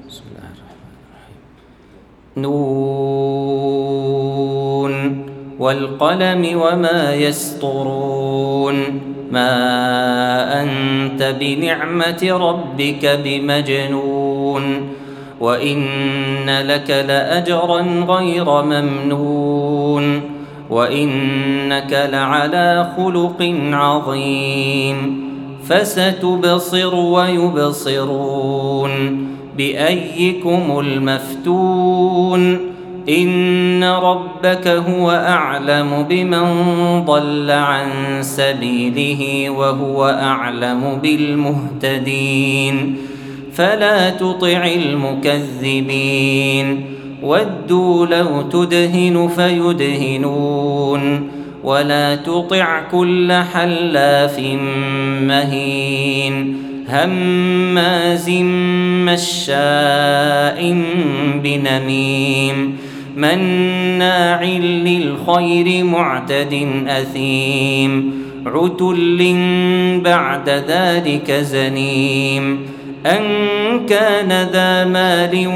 بسم الله الرحمن الرحيم. نون والقلم وما يسطرون ما أنت بنعمة ربك بمجنون وإن لك لأجرا غير ممنون وإنك لعلى خلق عظيم فستبصر ويبصرون بأيكم المفتون إن ربك هو أعلم بمن ضل عن سبيله وهو أعلم بالمهتدين فلا تطع المكذبين ودوا لو تدهن فيدهنون ولا تطع كل حلاف مهين هماز مشاء بنميم مناع للخير معتد أثيم عتل بعد ذلك زنيم أن كان ذا مال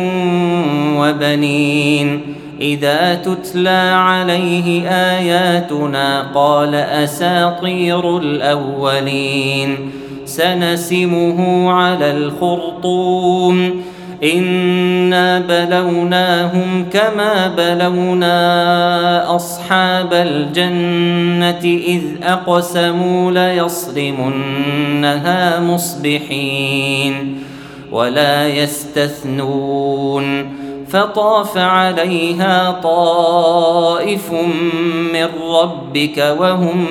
وبنين إذا تتلى عليه آياتنا قال أساطير الأولين سنسمه على الخرطوم إنا بلوناهم كما بلونا أصحاب الجنة إذ أقسموا ليصرمنها مصبحين ولا يستثنون فطاف عليها طائف من ربك وهم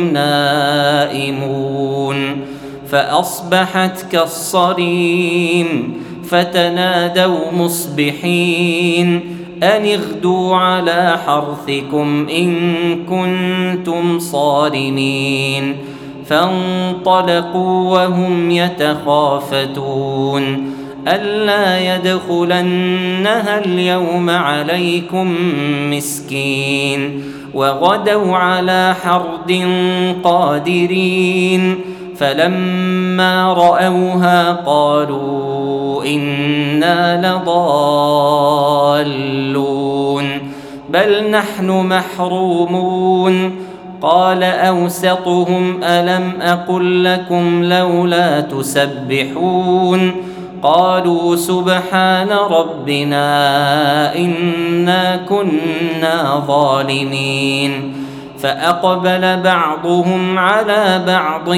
نائمون فأصبحت كالصريم فتنادوا مصبحين أن اغدوا على حرثكم إن كنتم صارمين فانطلقوا وهم يتخافتون ألا يدخلنها اليوم عليكم مسكين وغدوا على حرد قادرين فلما رأوها قالوا إنا لضالون بل نحن محرومون قال أوسطهم ألم أقل لكم لولا تسبحون قالوا سبحان ربنا إنا كنا ظالمين فأقبل بعضهم على بعض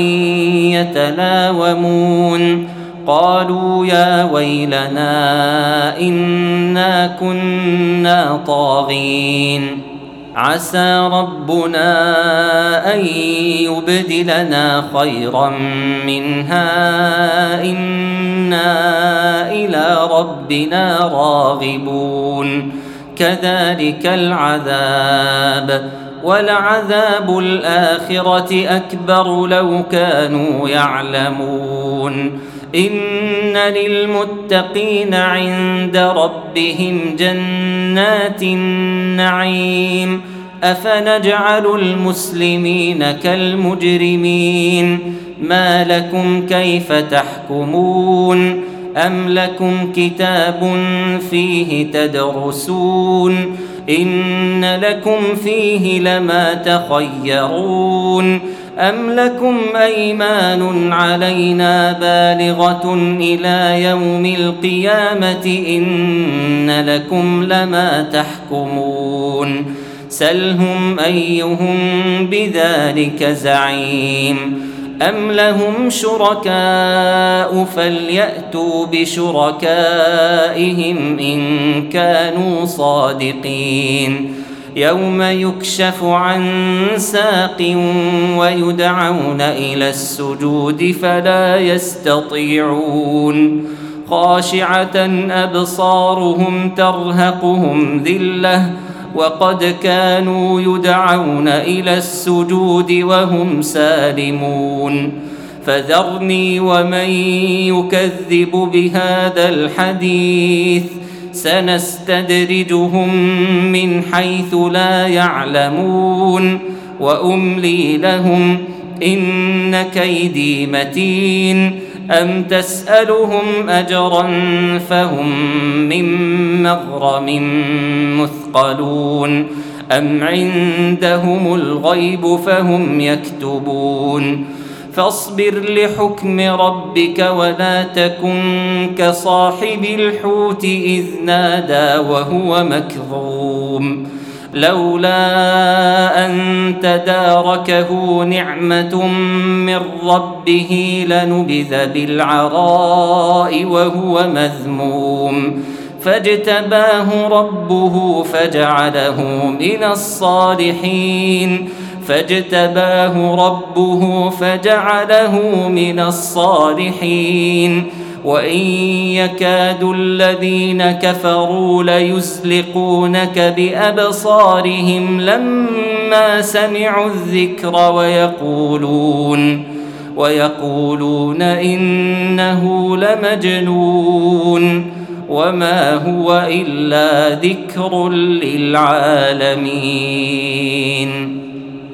يتلاومون قالوا يا ويلنا إنا كنا طاغين عسى ربنا أن يبدلنا خيرا منها إنا إلى ربنا راغبون كذلك العذاب ولعذاب الآخرة أكبر لو كانوا يعلمون إن للمتقين عند ربهم جنات النعيم أفنجعل المسلمين كالمجرمين ما لكم كيف تحكمون أم لكم كتاب فيه تدرسون إن لكم فيه لما تخيرون أم لكم أيمان علينا بالغة إلى يوم القيامة إن لكم لما تحكمون سلهم أيهم بذلك زعيم أم لهم شركاء فليأتوا بشركائهم إن كانوا صادقين يوم يكشف عن ساق ويدعون إلى السجود فلا يستطيعون خاشعة أبصارهم ترهقهم ذلة وقد كانوا يدعون إلى السجود وهم سالمون فذرني ومن يكذب بهذا الحديث سنستدرجهم من حيث لا يعلمون وأملي لهم إن كيدي متين أم تسألهم أجرا فهم من مغرم مثقلون أم عندهم الغيب فهم يكتبون فاصبر لحكم ربك ولا تكن كصاحب الحوت إذ نادى وهو مكظوم لولا أن تداركه نعمة من ربه لنبذ بالعراء وهو مذموم فاجتباه ربه فجعله من الصالحين وإن يكاد الذين كفروا ليزلقونك بأبصارهم لما سمعوا الذكر ويقولون إنه لمجنون وما هو إلا ذكر للعالمين.